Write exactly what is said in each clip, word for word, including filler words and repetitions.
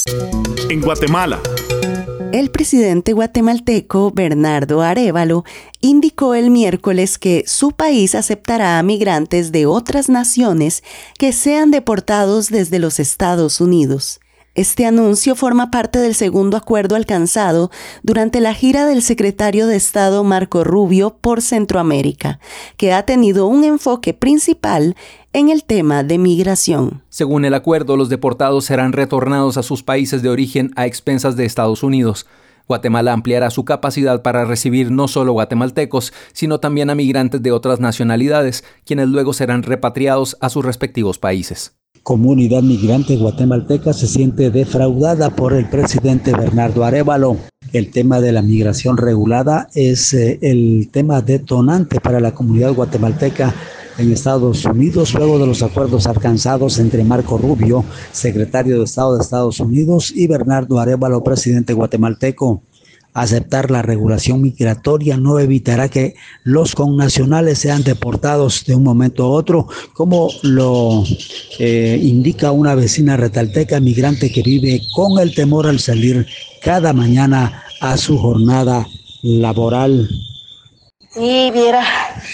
En Guatemala. El presidente guatemalteco Bernardo Arévalo indicó el miércoles que su país aceptará a migrantes de otras naciones que sean deportados desde los Estados Unidos. Este anuncio forma parte del segundo acuerdo alcanzado durante la gira del secretario de Estado Marco Rubio por Centroamérica, que ha tenido un enfoque principal en el tema de migración. Según el acuerdo, los deportados serán retornados a sus países de origen a expensas de Estados Unidos. Guatemala ampliará su capacidad para recibir no solo guatemaltecos, sino también a migrantes de otras nacionalidades, quienes luego serán repatriados a sus respectivos países. Comunidad migrante guatemalteca se siente defraudada por el presidente Bernardo Arévalo. El tema de la migración regulada es eh, el tema detonante para la comunidad guatemalteca en Estados Unidos, luego de los acuerdos alcanzados entre Marco Rubio, secretario de Estado de Estados Unidos, y Bernardo Arévalo, presidente guatemalteco. Aceptar la regulación migratoria no evitará que los connacionales sean deportados de un momento a otro, como lo eh, indica una vecina retalteca migrante que vive con el temor al salir cada mañana a su jornada laboral. Sí, viera,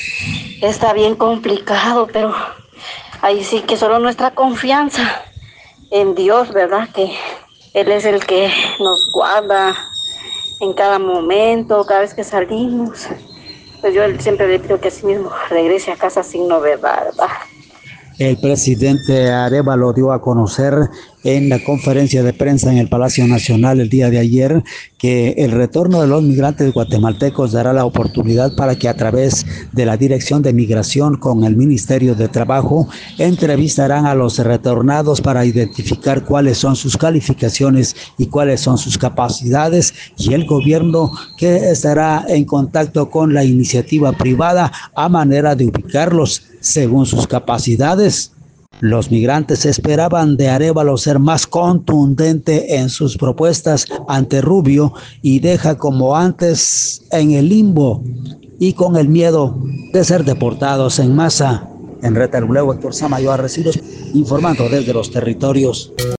está bien complicado, pero ahí sí que solo nuestra confianza en Dios, ¿verdad? Que Él es el que nos guarda en cada momento, cada vez que salimos. Pues yo siempre le pido que así mismo regrese a casa sin novedad, ¿verdad? El presidente Arévalo dio a conocer en la conferencia de prensa en el Palacio Nacional el día de ayer que el retorno de los migrantes guatemaltecos dará la oportunidad para que a través de la Dirección de Migración con el Ministerio de Trabajo entrevistarán a los retornados para identificar cuáles son sus calificaciones y cuáles son sus capacidades, y el gobierno que estará en contacto con la iniciativa privada a manera de ubicarlos según sus capacidades. Los migrantes esperaban de Arévalo ser más contundente en sus propuestas ante Rubio y deja como antes en el limbo y con el miedo de ser deportados en masa. En Retaluleu, Héctor Samayoa, Resilos, informando desde los territorios.